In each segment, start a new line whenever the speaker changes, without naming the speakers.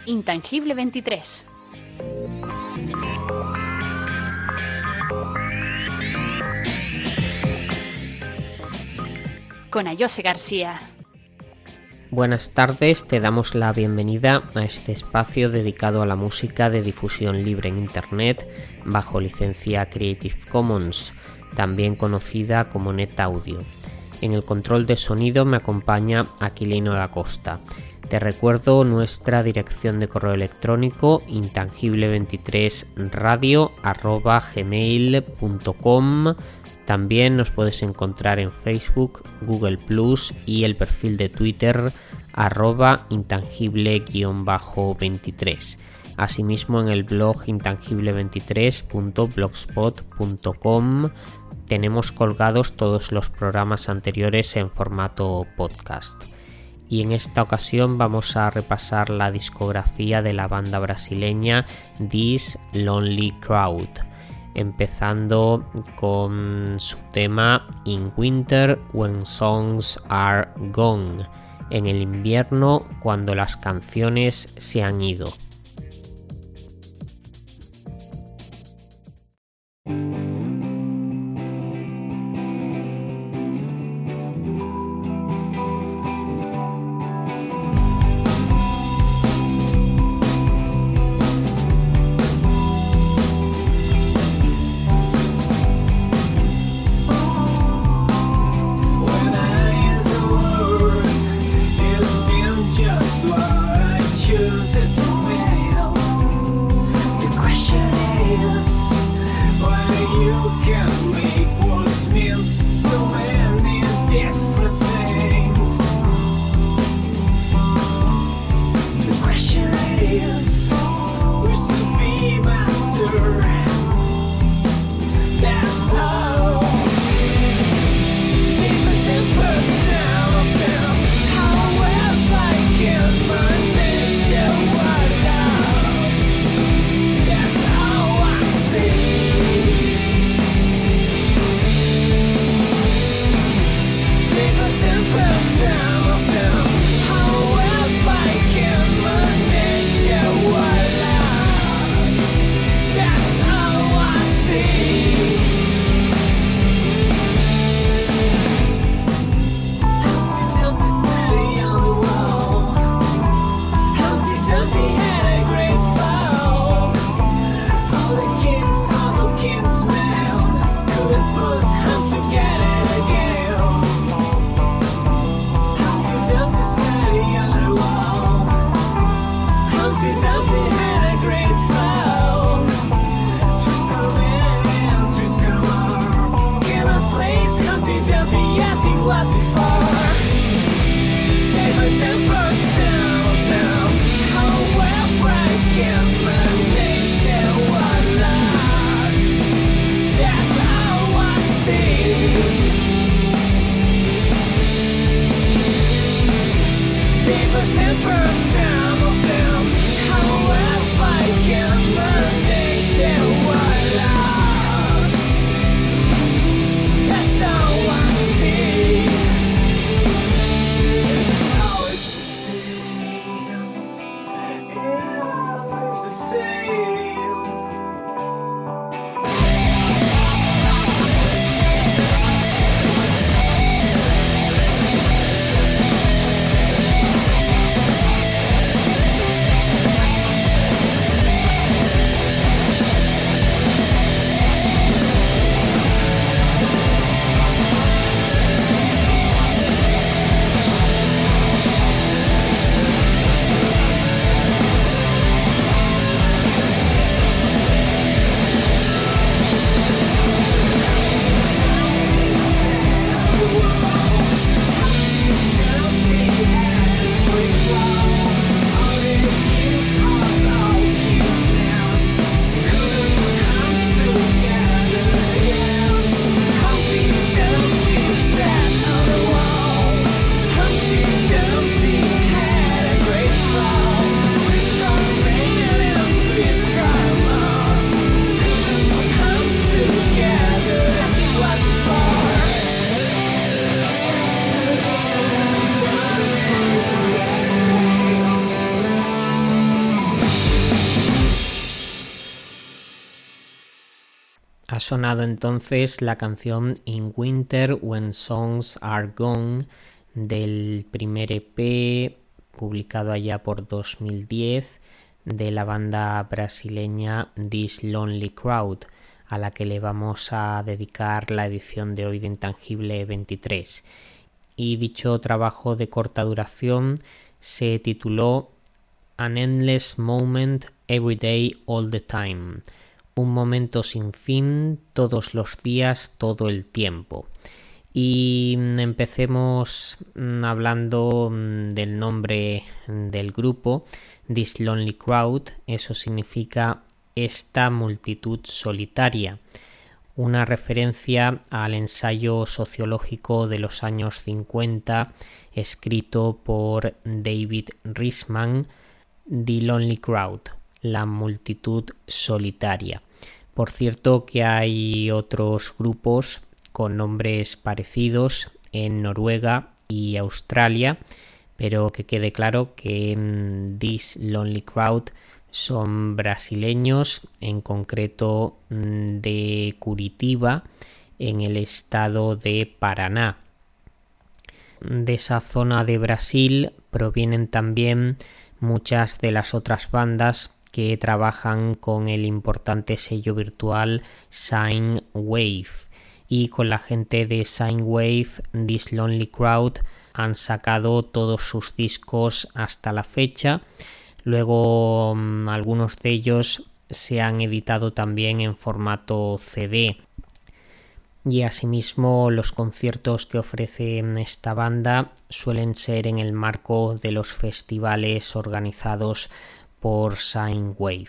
Intangible 23. Con Ayose García.
Buenas tardes, te damos la bienvenida a este espacio dedicado a la música de difusión libre en Internet bajo licencia Creative Commons, también conocida como NetAudio. En el control de sonido me acompaña Aquilino da Costa. Te recuerdo nuestra dirección de correo electrónico intangible23radio@gmail.com. También nos puedes encontrar en Facebook, Google Plus y el perfil de Twitter @intangible_23. Asimismo en el blog intangible23.blogspot.com tenemos colgados todos los programas anteriores en formato podcast. Y en esta ocasión vamos a repasar la discografía de la banda brasileña This Lonely Crowd, empezando con su tema In Winter When Songs Are Gone, en el invierno cuando las canciones se han ido. Ha sonado entonces la canción In Winter When Songs Are Gone del primer EP publicado allá por 2010 de la banda brasileña This Lonely Crowd, a la que le vamos a dedicar la edición de hoy de Intangible 23. Y dicho trabajo de corta duración se tituló An Endless Moment Every Day All the Time. Un momento sin fin, todos los días, todo el tiempo. Y empecemos hablando del nombre del grupo, This Lonely Crowd. Eso significa esta multitud solitaria, una referencia al ensayo sociológico de los años 50 escrito por David Riesman, The Lonely Crowd, la multitud solitaria. Por cierto que hay otros grupos con nombres parecidos en Noruega y Australia, pero que quede claro que This Lonely Crowd son brasileños, en concreto de Curitiba, en el estado de Paraná. De esa zona de Brasil provienen también muchas de las otras bandas que trabajan con el importante sello virtual Sine Wave, y con la gente de Sine Wave, This Lonely Crowd han sacado todos sus discos hasta la fecha. Luego algunos de ellos se han editado también en formato CD. Y asimismo los conciertos que ofrece esta banda suelen ser en el marco de los festivales organizados por Sine Wave.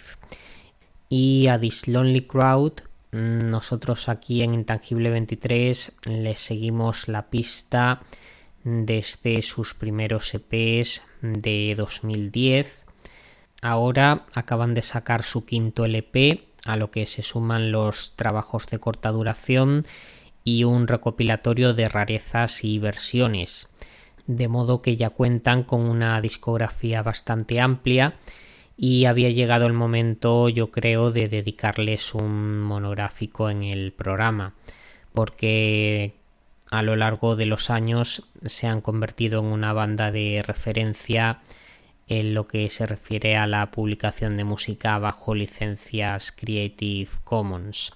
Y a This Lonely Crowd nosotros aquí en Intangible 23 les seguimos la pista desde sus primeros EPs de 2010. Ahora acaban de sacar su quinto LP, a lo que se suman los trabajos de corta duración y un recopilatorio de rarezas y versiones, de modo que ya cuentan con una discografía bastante amplia y había llegado el momento, yo creo, de dedicarles un monográfico en el programa, porque a lo largo de los años se han convertido en una banda de referencia en lo que se refiere a la publicación de música bajo licencias Creative Commons.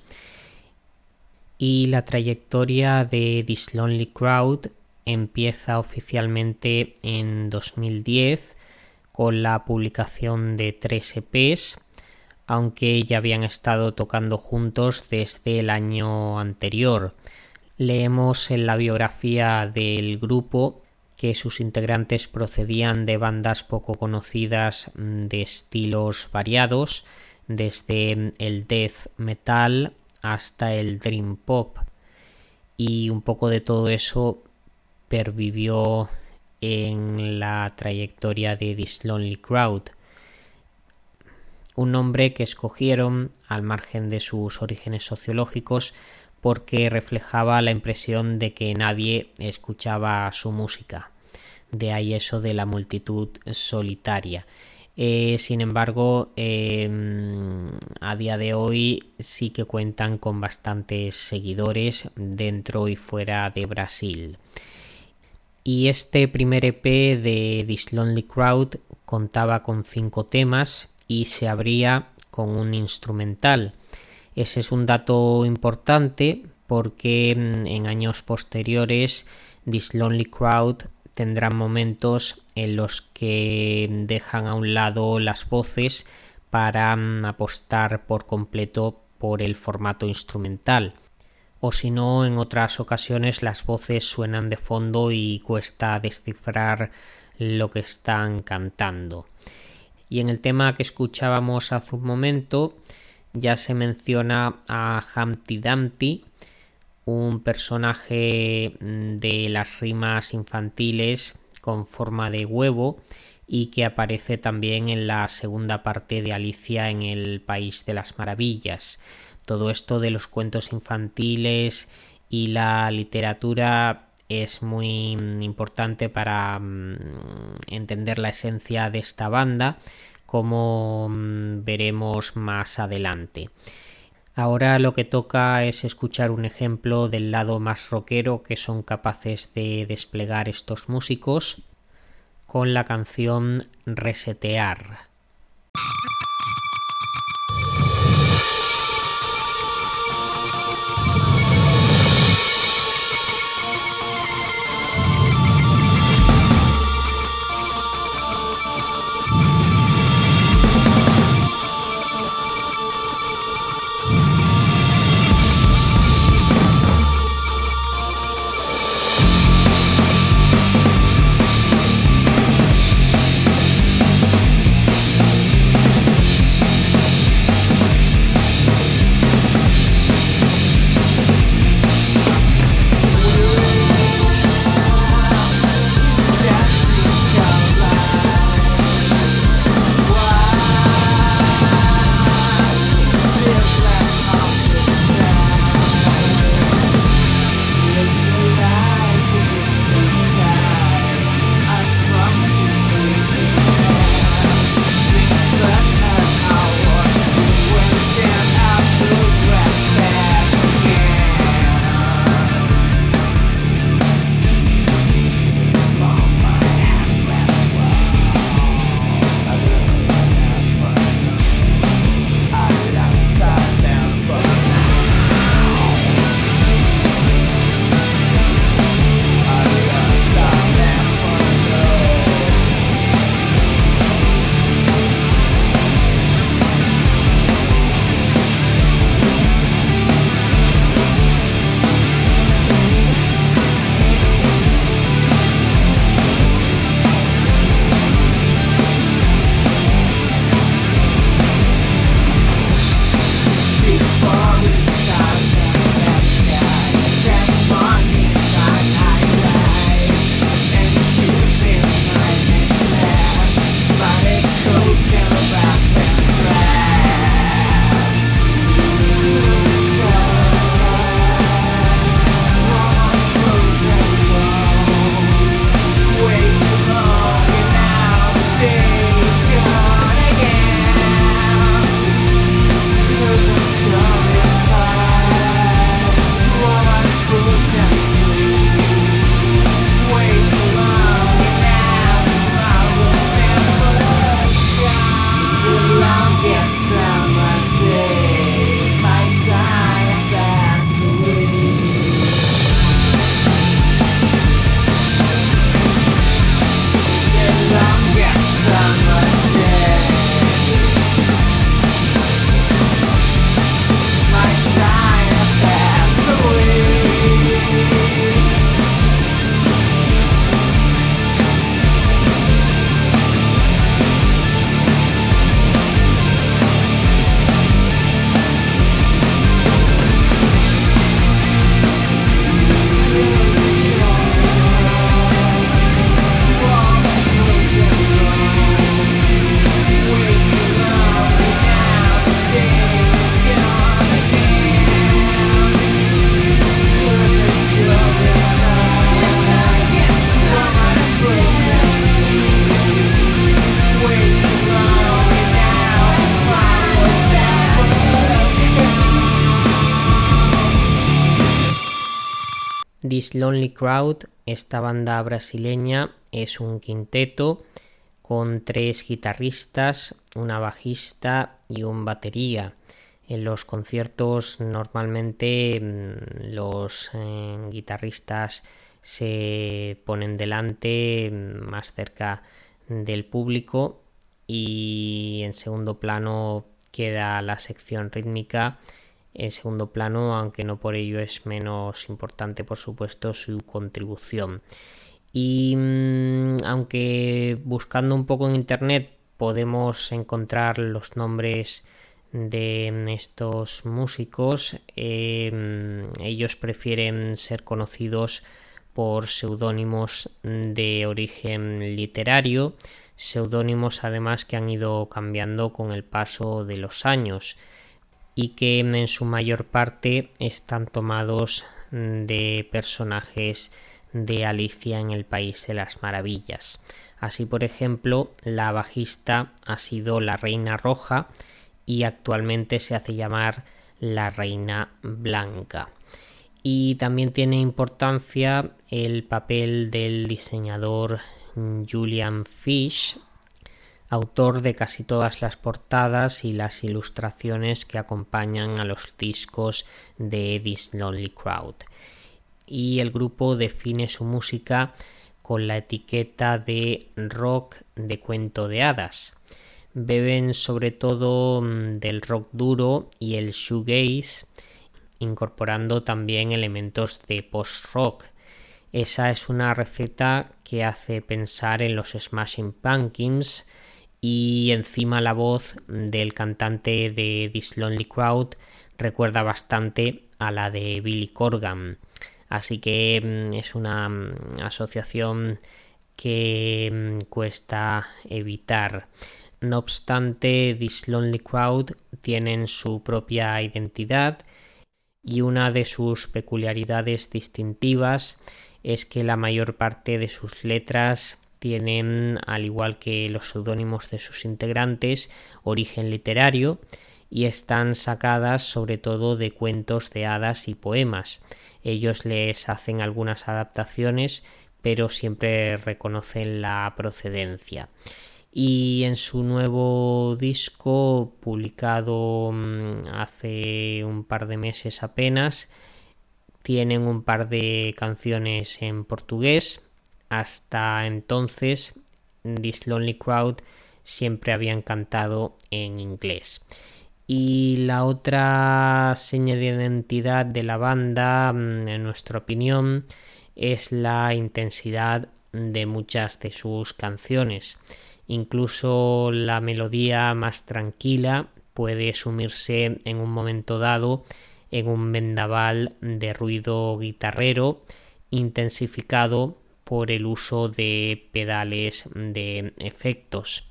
Y la trayectoria de This Lonely Crowd empieza oficialmente en 2010 con la publicación de 3 EPs, aunque ya habían estado tocando juntos desde el año anterior. Leemos en la biografía del grupo que sus integrantes procedían de bandas poco conocidas de estilos variados, desde el death metal hasta el dream pop, y un poco de todo eso pervivió en la trayectoria de This Lonely Crowd, un nombre que escogieron al margen de sus orígenes sociológicos porque reflejaba la impresión de que nadie escuchaba su música, de ahí eso de la multitud solitaria. Sin embargo, a día de hoy sí que cuentan con bastantes seguidores dentro y fuera de Brasil. Y este primer EP de This Lonely Crowd contaba con 5 temas y se abría con un instrumental. Ese es un dato importante porque en años posteriores This Lonely Crowd tendrán momentos en los que dejan a un lado las voces para apostar por completo por el formato instrumental. O si no, en otras ocasiones las voces suenan de fondo y cuesta descifrar lo que están cantando. Y en el tema que escuchábamos hace un momento ya se menciona a Humpty Dumpty, un personaje de las rimas infantiles con forma de huevo y que aparece también en la segunda parte de Alicia en el País de las Maravillas. Todo esto de los cuentos infantiles y la literatura es muy importante para entender la esencia de esta banda, como veremos más adelante. Ahora lo que toca es escuchar un ejemplo del lado más rockero que son capaces de desplegar estos músicos con la canción Resetear. This Lonely Crowd, esta banda brasileña, es un quinteto con 3 guitarristas, una bajista y un batería. En los conciertos normalmente los guitarristas se ponen delante, más cerca del público, y en segundo plano queda la sección rítmica. En segundo plano, aunque no por ello es menos importante, por supuesto, su contribución. Y aunque buscando un poco en internet podemos encontrar los nombres de estos músicos, ellos prefieren ser conocidos por seudónimos de origen literario, seudónimos además que han ido cambiando con el paso de los años y que en su mayor parte están tomados de personajes de Alicia en el País de las Maravillas. Así, por ejemplo, la bajista ha sido la Reina Roja y actualmente se hace llamar la Reina Blanca. Y también tiene importancia el papel del diseñador Julian Fish, autor de casi todas las portadas y las ilustraciones que acompañan a los discos de This Lonely Crowd. Y el grupo define su música con la etiqueta de rock de cuento de hadas. Beben sobre todo del rock duro y el shoegaze, incorporando también elementos de post-rock. Esa es una receta que hace pensar en los Smashing Pumpkins, y encima la voz del cantante de This Lonely Crowd recuerda bastante a la de Billy Corgan. Así que es una asociación que cuesta evitar. No obstante, This Lonely Crowd tienen su propia identidad y una de sus peculiaridades distintivas es que la mayor parte de sus letras tienen, al igual que los seudónimos de sus integrantes, origen literario y están sacadas sobre todo de cuentos de hadas y poemas. Ellos les hacen algunas adaptaciones, pero siempre reconocen la procedencia. Y en su nuevo disco, publicado hace un par de meses apenas, tienen un par de canciones en portugués. Hasta entonces, This Lonely Crowd siempre habían cantado en inglés. Y la otra seña de identidad de la banda, en nuestra opinión, es la intensidad de muchas de sus canciones. Incluso la melodía más tranquila puede sumirse en un momento dado en un vendaval de ruido guitarrero intensificado por el uso de pedales de efectos.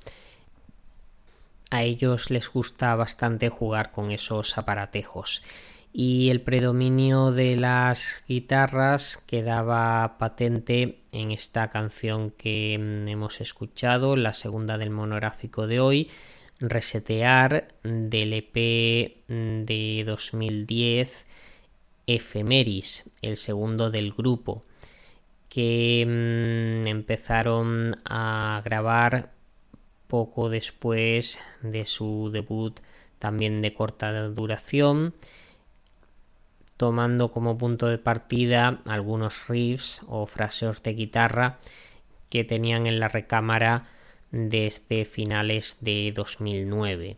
A ellos les gusta bastante jugar con esos aparatejos y el predominio de las guitarras quedaba patente en esta canción que hemos escuchado, la segunda del monográfico de hoy, Resetear, del EP de 2010, Ephemeris, el segundo del grupo, que empezaron a grabar poco después de su debut, también de corta duración, tomando como punto de partida algunos riffs o fraseos de guitarra que tenían en la recámara desde finales de 2009.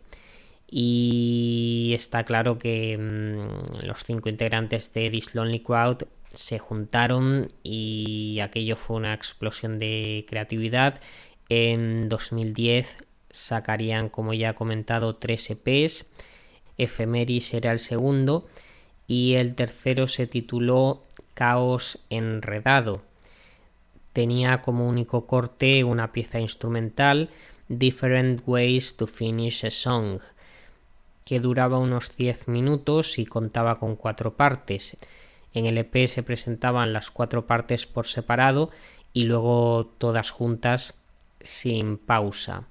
Y está claro que los 5 integrantes de This Lonely Crowd se juntaron y aquello fue una explosión de creatividad. En 2010 sacarían, como ya he comentado, 3 EPs. Ephemeris era el segundo y el tercero se tituló Caos Enredado. Tenía como único corte una pieza instrumental, Different Ways to Finish a Song, que duraba unos 10 minutos y contaba con 4 partes. En el EP se presentaban las 4 partes por separado y luego todas juntas sin pausa.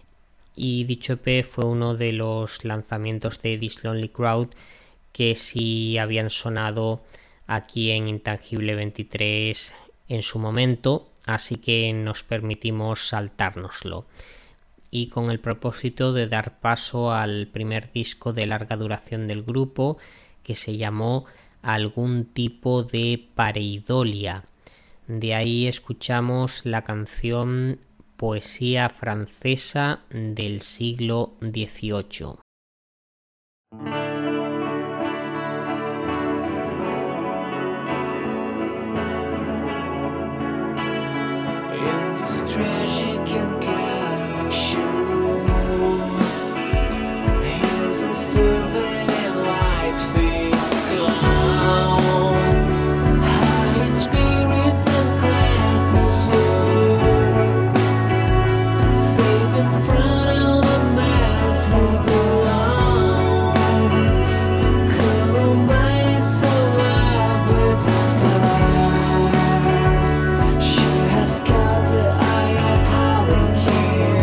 Y dicho EP fue uno de los lanzamientos de This Lonely Crowd que sí habían sonado aquí en Intangible 23 en su momento, así que nos permitimos saltárnoslo. Y con el propósito de dar paso al primer disco de larga duración del grupo, que se llamó Algún tipo de pareidolia. De ahí escuchamos la canción Poesía francesa del siglo XVIII.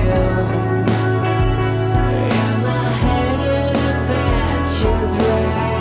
Children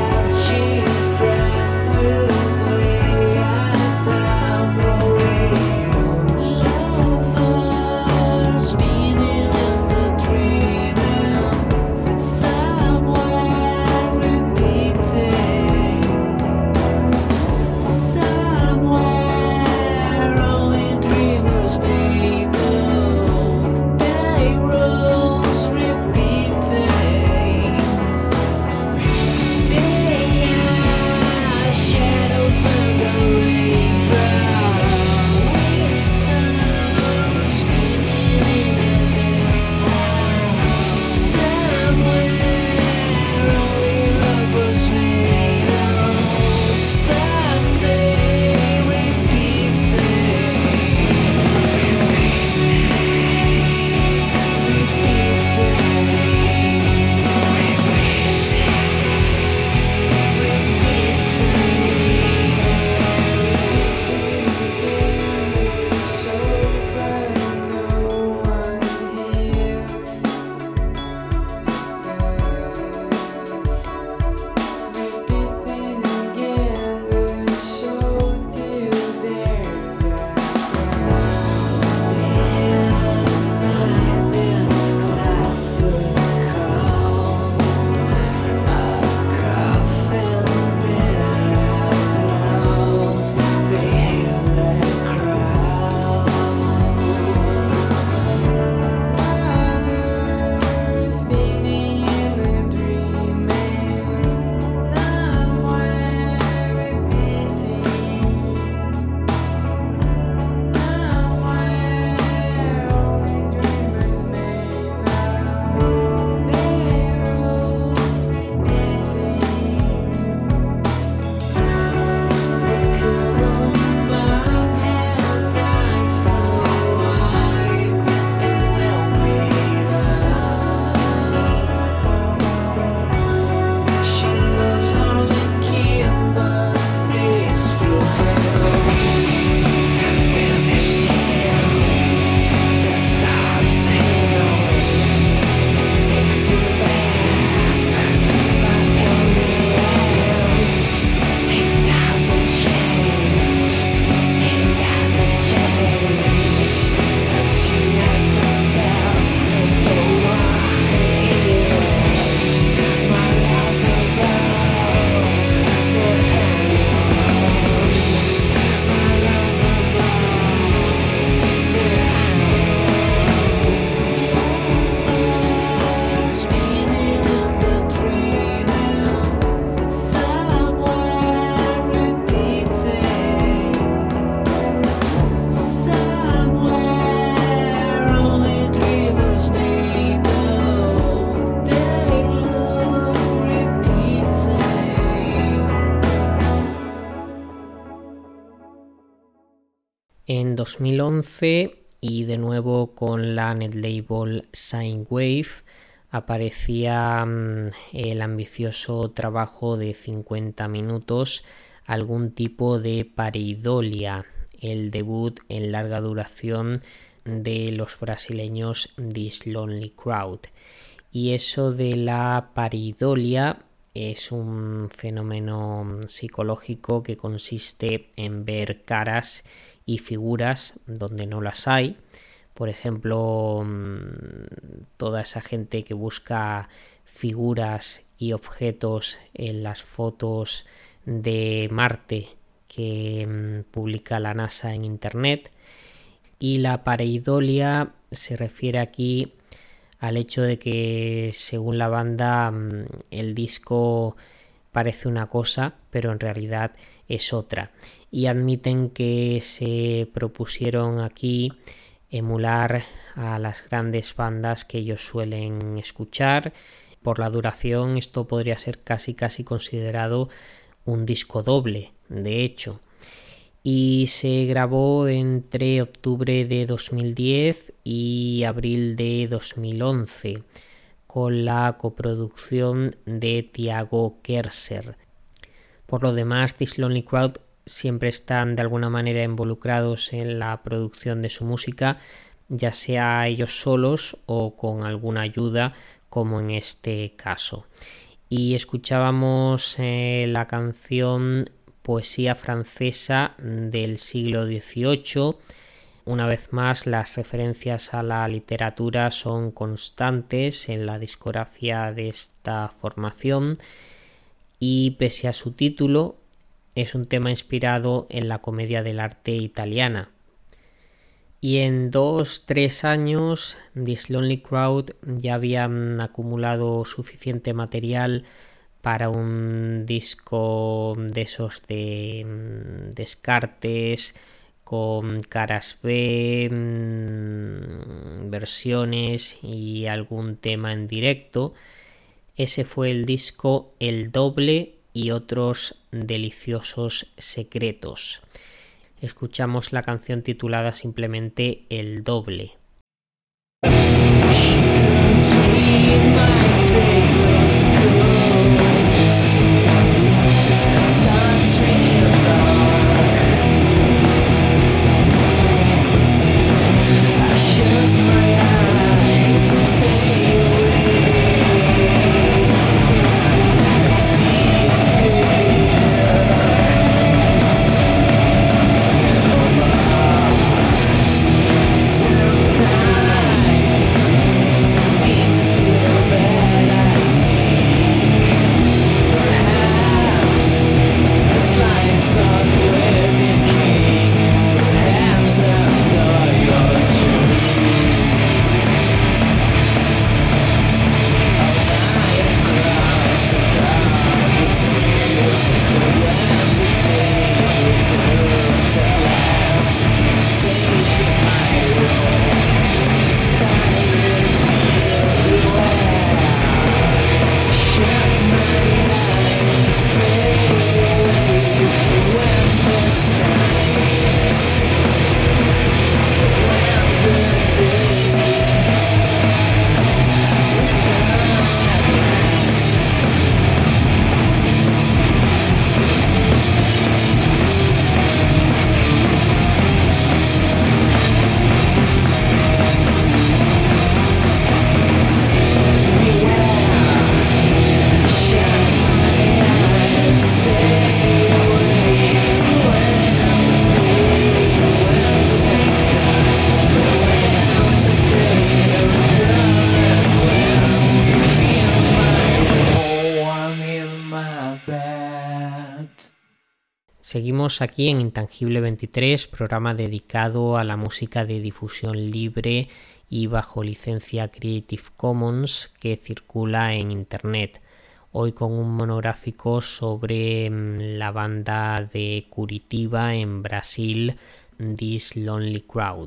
En 2011, y de nuevo con la netlabel Sine Wave, aparecía el ambicioso trabajo de 50 minutos, Algún tipo de pareidolia, el debut en larga duración de los brasileños This Lonely Crowd. Y eso de la pareidolia es un fenómeno psicológico que consiste en ver caras y figuras donde no las hay. Por ejemplo, toda esa gente que busca figuras y objetos en las fotos de Marte que publica la NASA en internet. Y la pareidolia se refiere aquí al hecho de que, según la banda, el disco parece una cosa, pero en realidad es otra. Y admiten que se propusieron aquí emular a las grandes bandas que ellos suelen escuchar. Por la duración, esto podría ser casi considerado un disco doble, de hecho. Y se grabó entre octubre de 2010 y abril de 2011 con la coproducción de Tiago Kerser. Por lo demás, This Lonely Crowd siempre están de alguna manera involucrados en la producción de su música, ya sea ellos solos o con alguna ayuda, como en este caso. Y escuchábamos la canción Poesía francesa del siglo XVIII. Una vez más, las referencias a la literatura son constantes en la discografía de esta formación, y pese a su título, es un tema inspirado en la comedia del arte italiana. Y en 2-3 años, This Lonely Crowd ya habían acumulado suficiente material para un disco de esos de descartes, con caras B, versiones y algún tema en directo. Ese fue el disco El Doble y otros deliciosos secretos. Escuchamos la canción titulada simplemente El Doble. Seguimos aquí en Intangible 23, programa dedicado a la música de difusión libre y bajo licencia Creative Commons que circula en internet. Hoy con un monográfico sobre la banda de Curitiba en Brasil, This Lonely Crowd.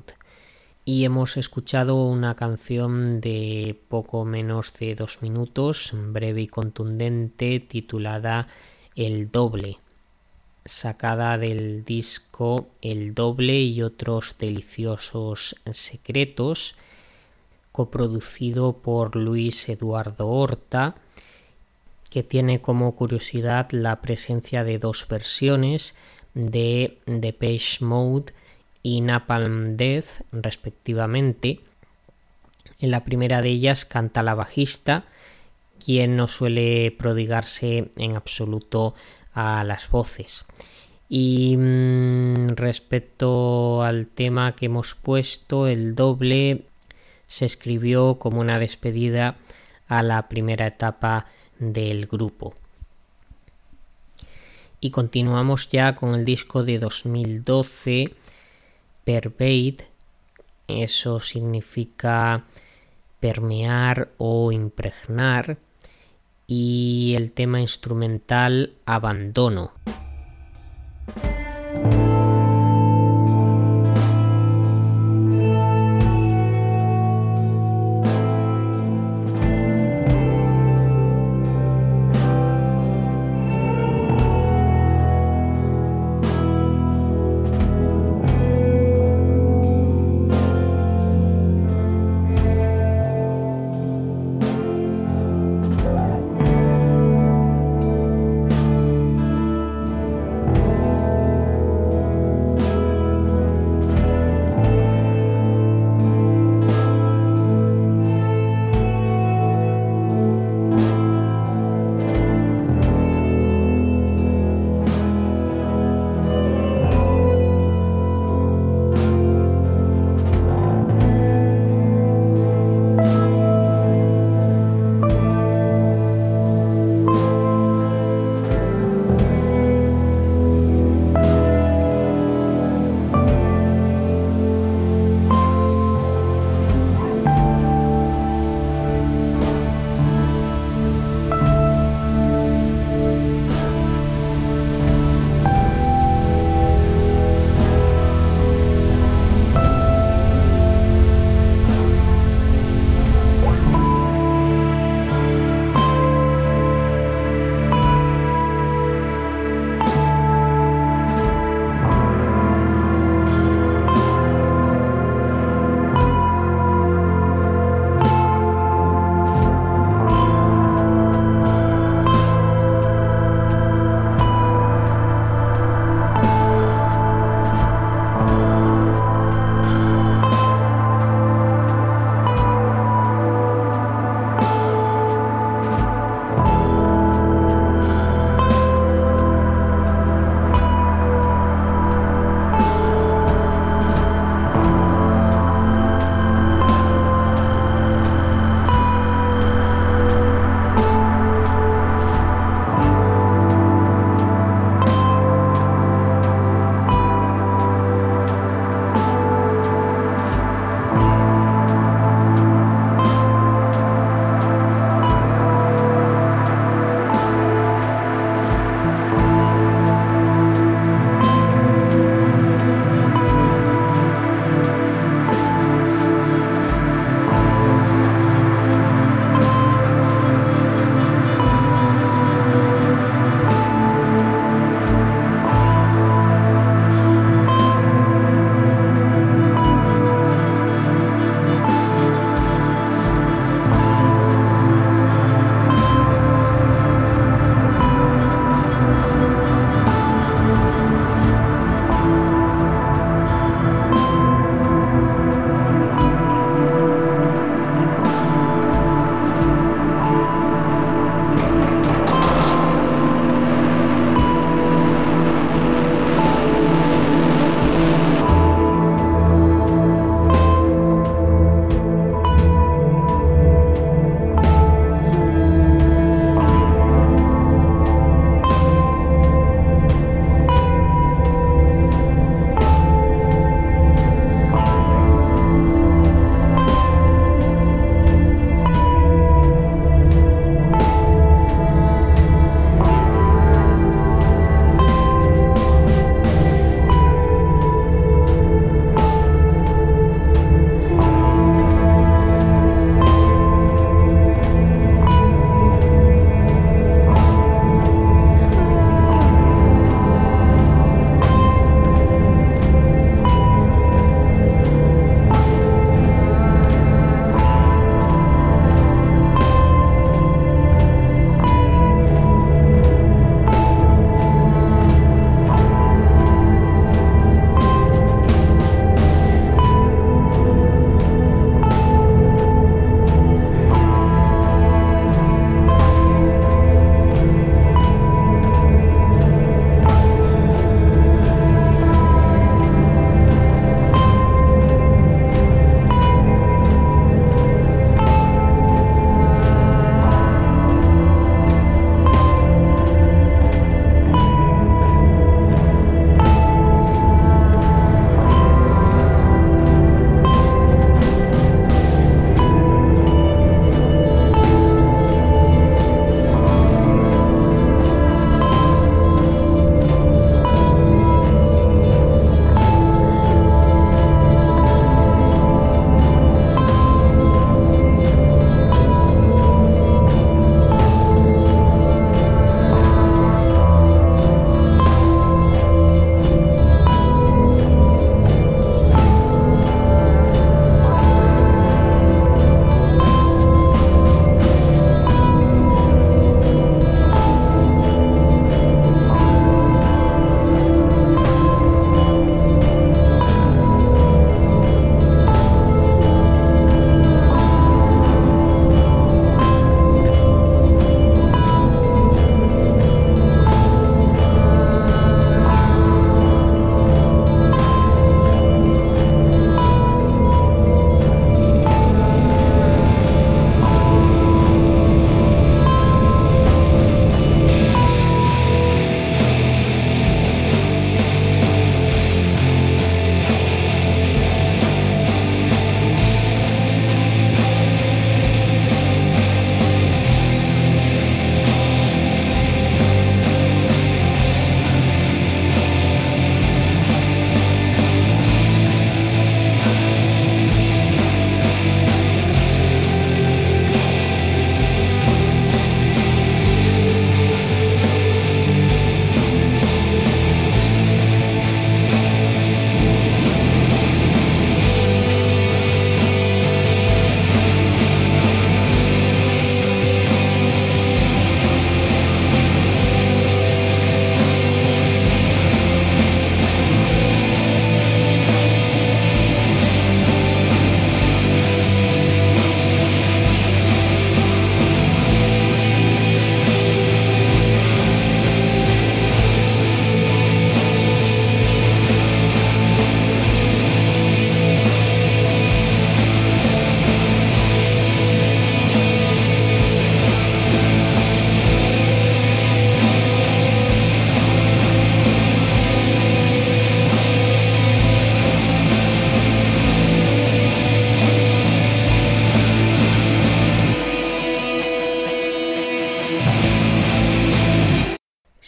Y hemos escuchado una canción de poco menos de 2 minutos, breve y contundente, titulada El Doble. sacada del disco El Doble y otros deliciosos secretos, coproducido por Luis Eduardo Horta, que tiene como curiosidad la presencia de 2 versiones de Depeche Mode y Napalm Death, respectivamente. En la primera de ellas canta la bajista, quien no suele prodigarse en absoluto a las voces. Y respecto al tema que hemos puesto, El Doble se escribió como una despedida a la primera etapa del grupo. Y continuamos ya con el disco de 2012, Pervade. Eso significa permear o impregnar, y el tema instrumental Abandono.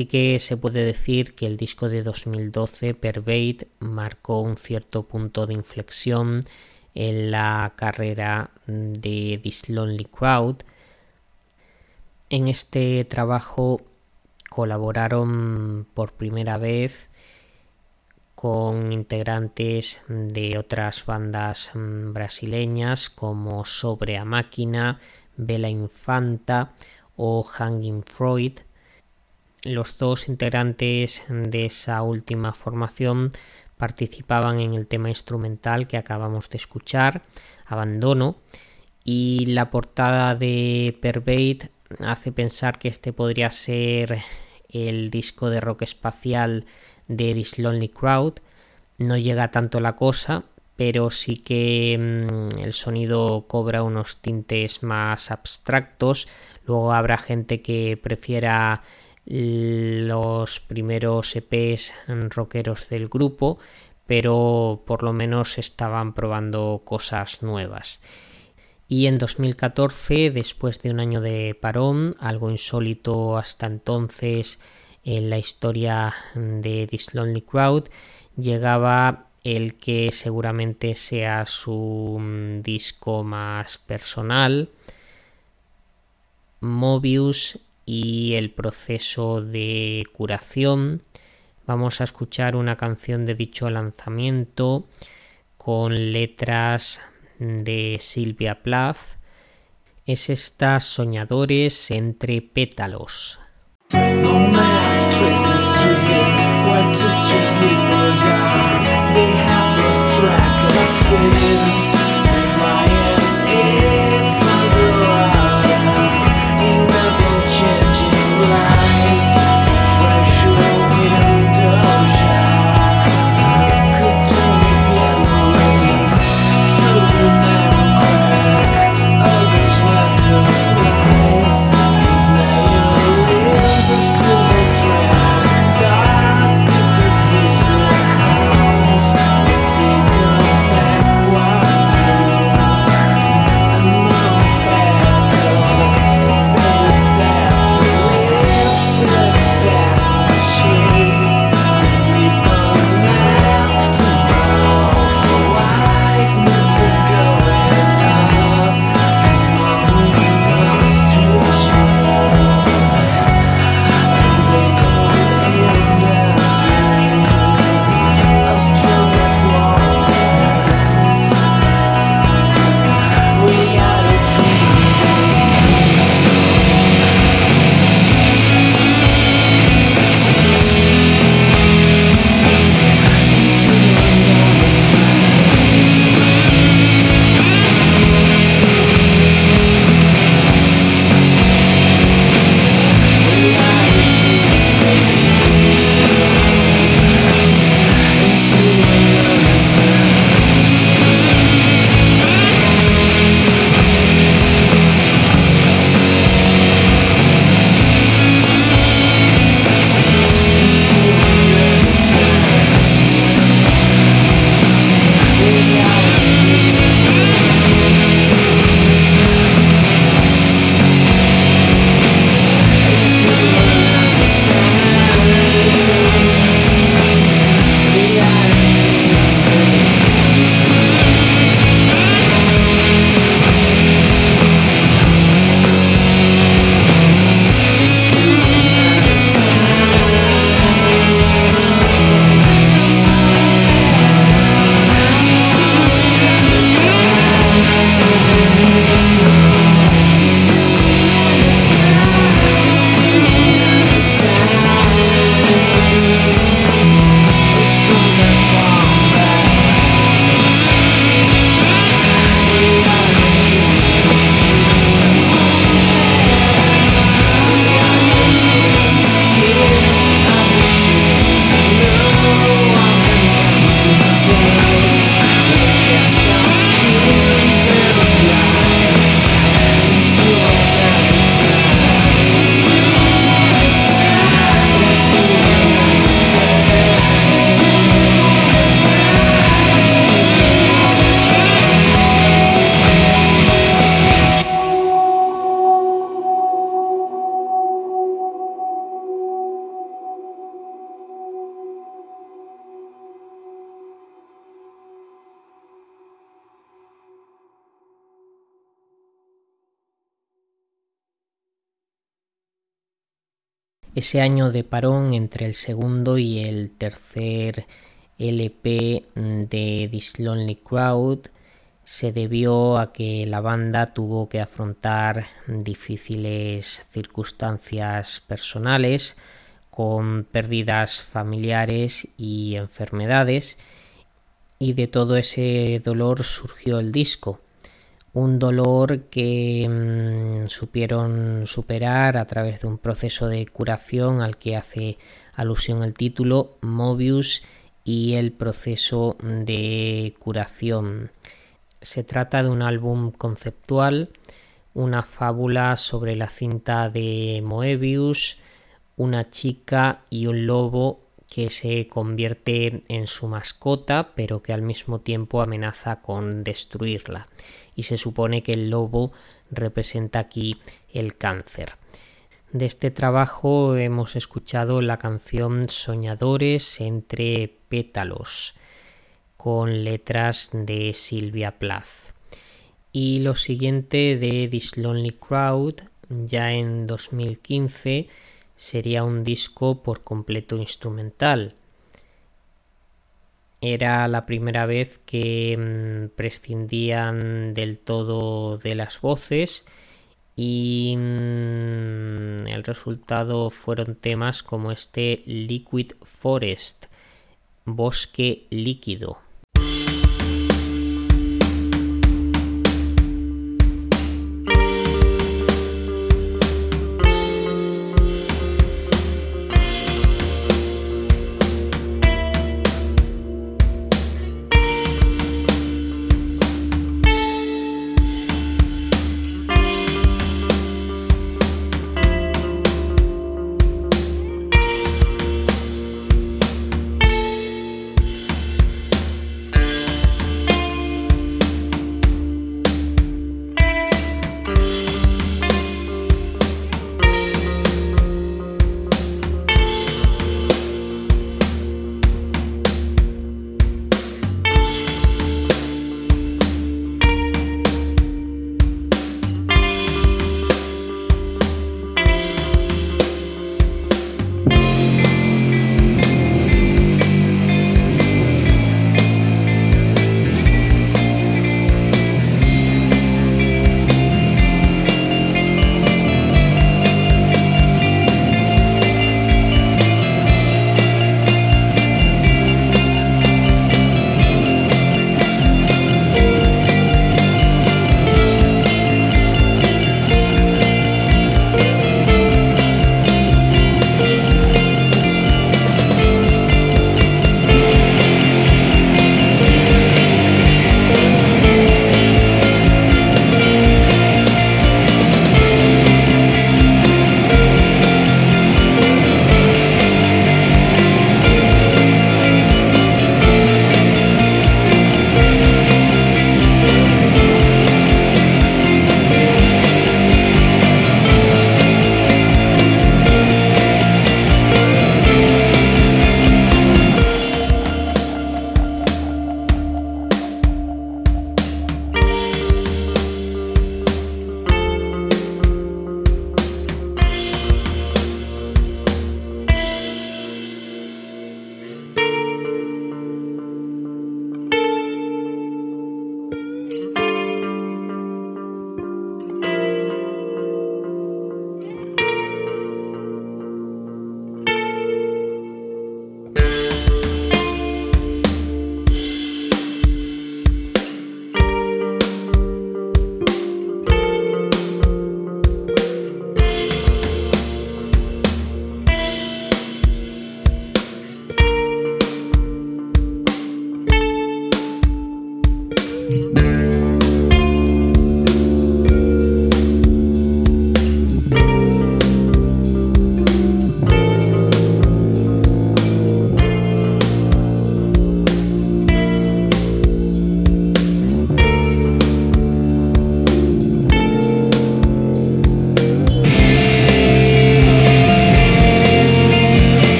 Sí que se puede decir que el disco de 2012, Pervade, marcó un cierto punto de inflexión en la carrera de This Lonely Crowd. En este trabajo colaboraron por primera vez con integrantes de otras bandas brasileñas como Sobre a Máquina, Bela Infanta o Hanging Freud. Los dos integrantes de esa última formación participaban en el tema instrumental que acabamos de escuchar, Abandono, y la portada de Pervade hace pensar que este podría ser el disco de rock espacial de This Lonely Crowd. No llega tanto la cosa, pero sí que el sonido cobra unos tintes más abstractos. Luego habrá gente que prefiera los primeros EPs rockeros del grupo, pero por lo menos estaban probando cosas nuevas. Y en 2014, después de un año de parón, algo insólito hasta entonces en la historia de This Lonely Crowd, llegaba el que seguramente sea su disco más personal, Mobius y el proceso de curación. Vamos a escuchar una canción de dicho lanzamiento con letras de Silvia Plath. Es esta Soñadores entre pétalos.
His
Ese año de parón entre el segundo y el tercer LP de This Lonely Crowd se debió a que la banda tuvo que afrontar difíciles circunstancias personales con pérdidas familiares y enfermedades, y de todo ese dolor surgió el disco. Un dolor que supieron superar a través de un proceso de curación al que hace alusión el título, Mobius y el proceso de curación. Se trata de un álbum conceptual, una fábula sobre la cinta de Moebius, una chica y un lobo que se convierte en su mascota, pero que al mismo tiempo amenaza con destruirla. Y se supone que el lobo representa aquí el cáncer. De este trabajo hemos escuchado la canción Soñadores entre pétalos, con letras de Sylvia Plath. Y lo siguiente de This Lonely Crowd, ya en 2015, sería un disco por completo instrumental. Era la primera vez que prescindían del todo de las voces y el resultado fueron temas como este Liquid Forest, bosque líquido.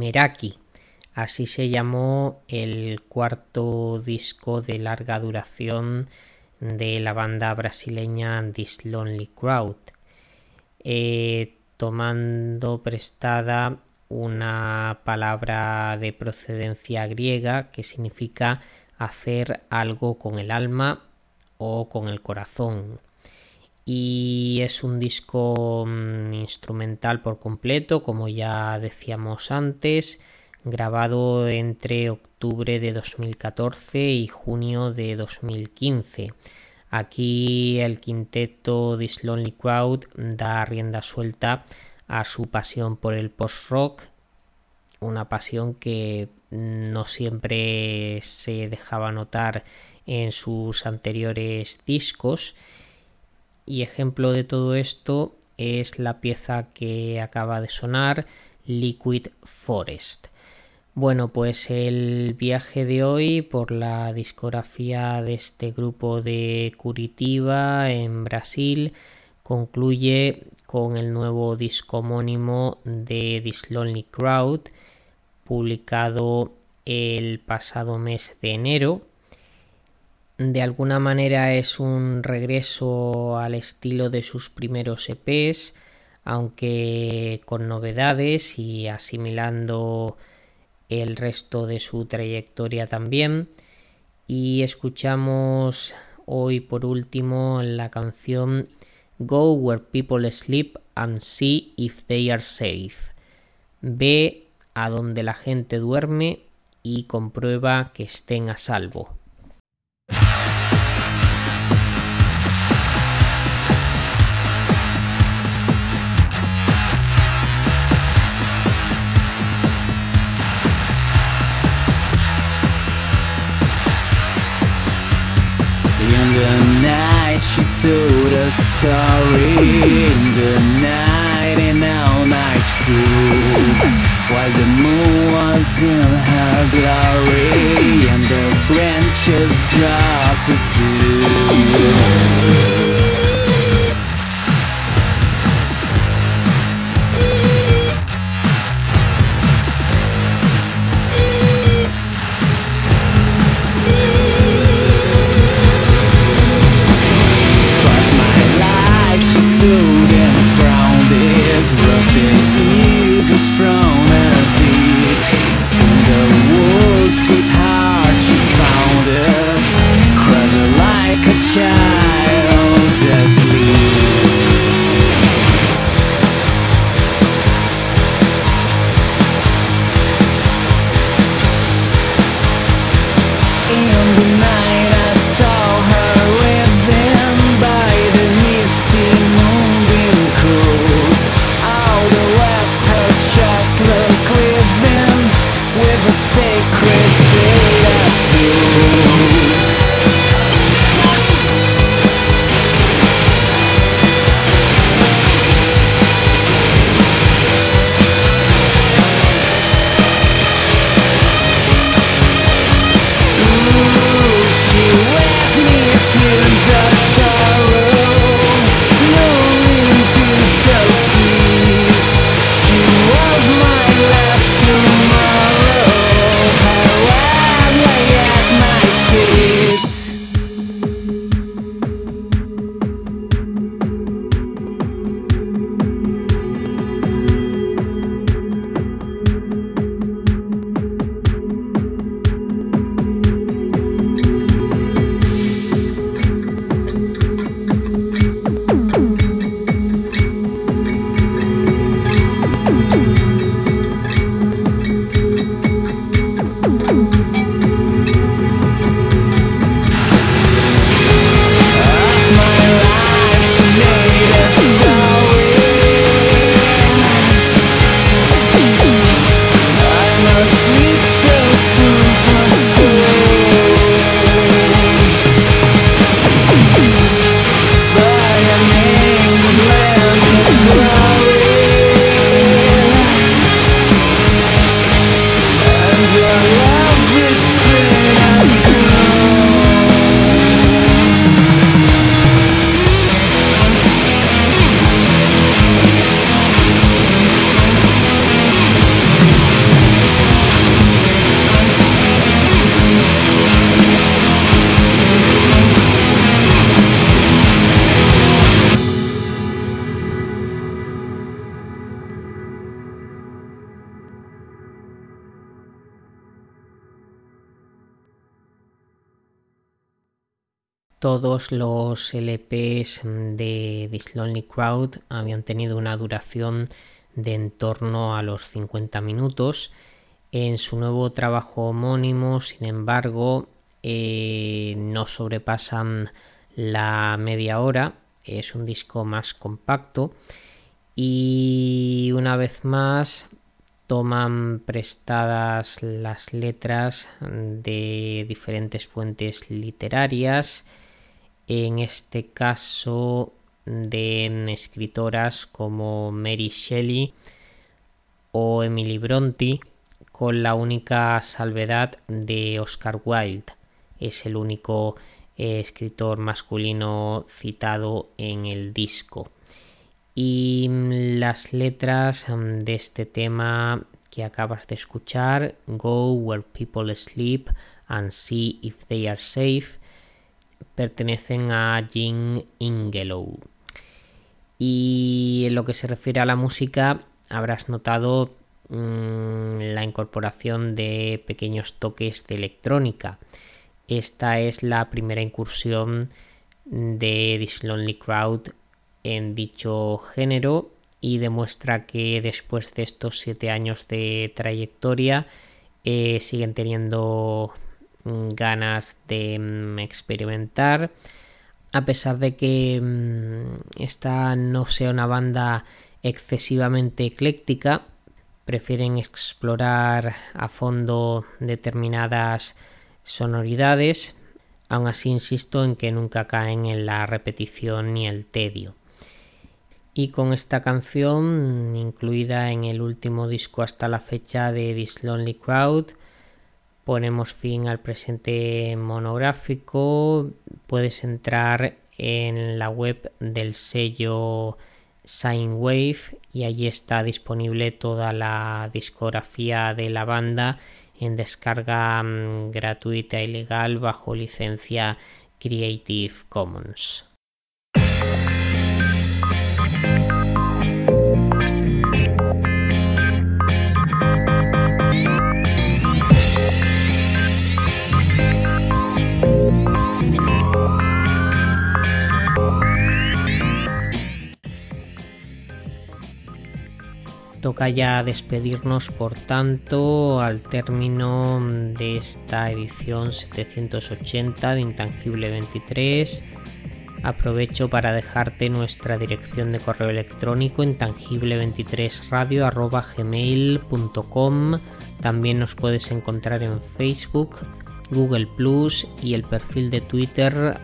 Meraki. Así se llamó el cuarto disco de larga duración de la banda brasileña This Lonely Crowd, tomando prestada una palabra de procedencia griega que significa hacer algo con el alma o con el corazón. Y es un disco instrumental por completo, como ya decíamos antes, grabado entre octubre de 2014 y junio de 2015. Aquí el quinteto This Lonely Crowd da rienda suelta a su pasión por el post-rock, una pasión que no siempre se dejaba notar en sus anteriores discos, y ejemplo de todo esto es la pieza que acaba de sonar, Liquid Forest. Bueno, pues el viaje de hoy por la discografía de este grupo de Curitiba en Brasil concluye con el nuevo disco homónimo de This Lonely Crowd, publicado el pasado mes de enero. De alguna manera es un regreso al estilo de sus primeros EPs, aunque con novedades y asimilando el resto de su trayectoria también. Y escuchamos hoy por último la canción Go Where People Sleep and See If They Are Safe. Ve a donde la gente duerme y comprueba que estén a salvo.
In the night she told a story, in the night and all night through, while the moon was in her glory and the branches dropped with dew. From a deep in the woods with heart she found it, cradled like a child asleep. In the night I saw her living by the misty moonbeam cold. All the left her chocolate living with a sacred day of food. Ooh, she wept me tears of sorrow, knowing to so sweet. She was my last tomorrow, her love lay at my feet.
Todos los LPs de This Lonely Crowd habían tenido una duración de en torno a los 50 minutos. En su nuevo trabajo homónimo, sin embargo, no sobrepasan la media hora. Es un disco más compacto y una vez más toman prestadas las letras de diferentes fuentes literarias, en este caso de escritoras como Mary Shelley o Emily Brontë, con la única salvedad de Oscar Wilde. Es el único escritor masculino citado en el disco. Y las letras de este tema que acabas de escuchar, Go Where People Sleep and See If They Are Safe, pertenecen a Jean Ingelow. Y en lo que se refiere a la música, habrás notado la incorporación de pequeños toques de electrónica. Esta es la primera incursión de This Lonely Crowd en dicho género y demuestra que después de estos 7 años de trayectoria siguen teniendo ganas de experimentar, a pesar de que esta no sea una banda excesivamente ecléctica. Prefieren explorar a fondo determinadas sonoridades. Aún así insisto en que nunca caen en la repetición ni el tedio. Y con esta canción, incluida en el último disco hasta la fecha de This Lonely Crowd, ponemos fin al presente monográfico. Puedes entrar en la web del sello Synewave y allí está disponible toda la discografía de la banda en descarga gratuita y legal bajo licencia Creative Commons. Toca ya despedirnos, por tanto, al término de esta edición 780 de Intangible 23. Aprovecho para dejarte nuestra dirección de correo electrónico intangible23radio@gmail.com. También nos puedes encontrar en Facebook, Google Plus y el perfil de Twitter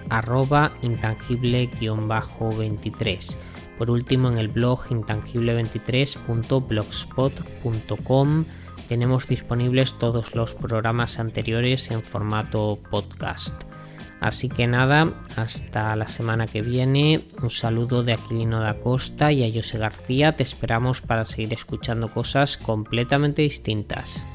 @intangible_23. Por último, en el blog intangible23.blogspot.com tenemos disponibles todos los programas anteriores en formato podcast. Así que nada, hasta la semana que viene. Un saludo de Aquilino da Costa y a José García. Te esperamos para seguir escuchando cosas completamente distintas.